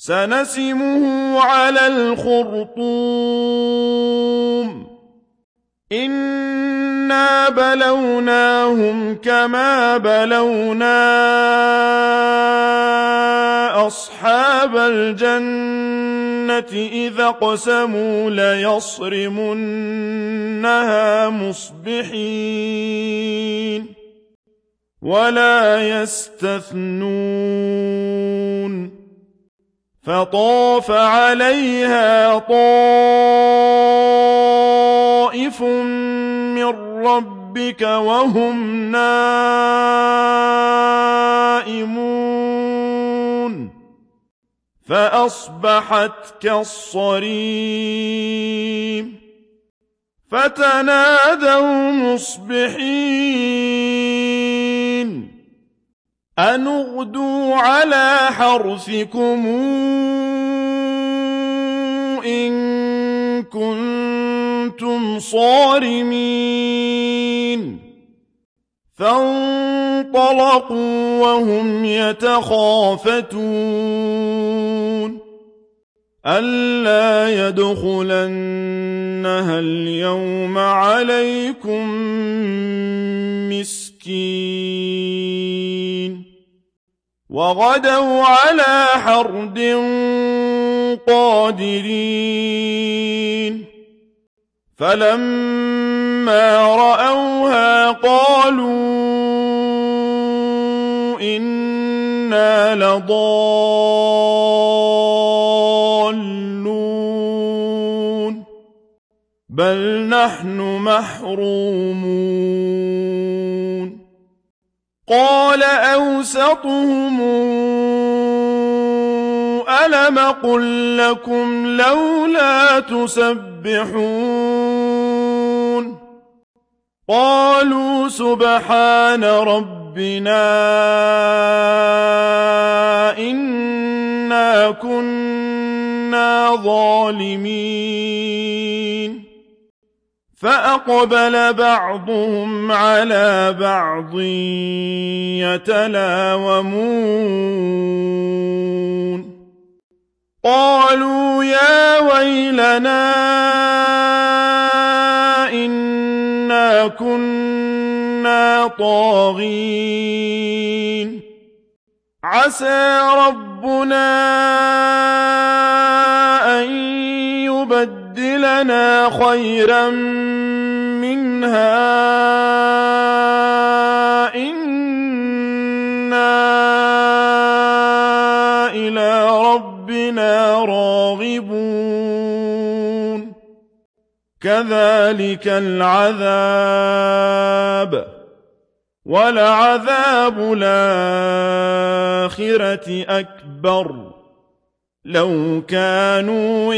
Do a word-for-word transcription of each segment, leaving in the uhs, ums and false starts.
سنسمه على الخرطوم إنا بلوناهم كما بلونا أصحاب الجنة إذا اقسموا ليصرمنها مصبحين ولا يستثنون فطاف عليها طائف من ربك وهم نائمون فأصبحت كالصريم فتنادوا مصبحين أن اغدوا على حرثكم إن كنتم صارمين فانطلقوا وهم يتخافتون ألا يدخلنها اليوم عليكم مسكين وغدوا على حرد قادرين فلما رأوها قالوا إنا لضالون بل نحن محرومون قال أوسطهم ألم قل لكم لولا تسبحون قالوا سبحان ربنا إنا كنا ظالمين فأقبل بعضهم على بعض يتلاومون قالوا يا ويلنا إنا كنا طاغين عسى ربنا أن يبدلنا خيرا منها إنا إلى ربنا راغبون كذلك العذاب ولعذاب الآخرة أكبر لو كانوا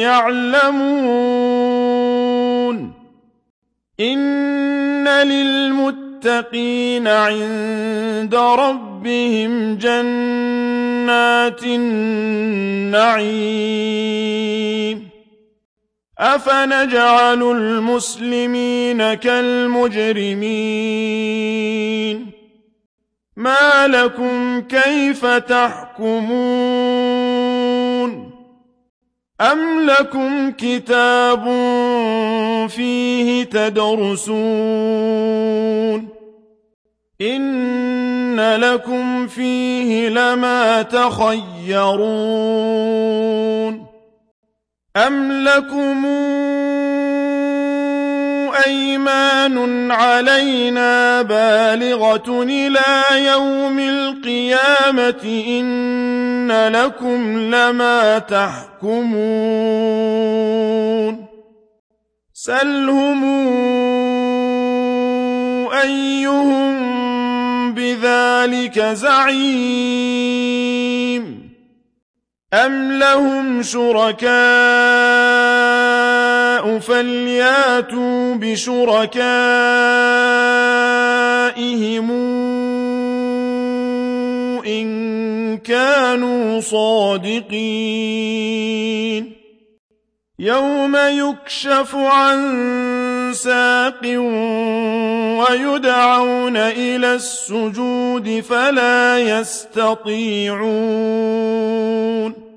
يعلمون إن للمتقين عند ربهم جنات النعيم أفنجعل المسلمين كالمجرمين ما لكم كيف تحكمون أم لكم كتاب فيه تدرسون إن لكم فيه لما تخيرون أم لكم أيمان علينا بالغة إلى يوم القيامة إن لكم لما تحكمون سلهم أيهم بذلك زعيم أم لهم شركاء فلياتوا بشركائهم إن كانوا صادقين يوم يكشف عن ساق ويدعون إلى السجود فلا يستطيعون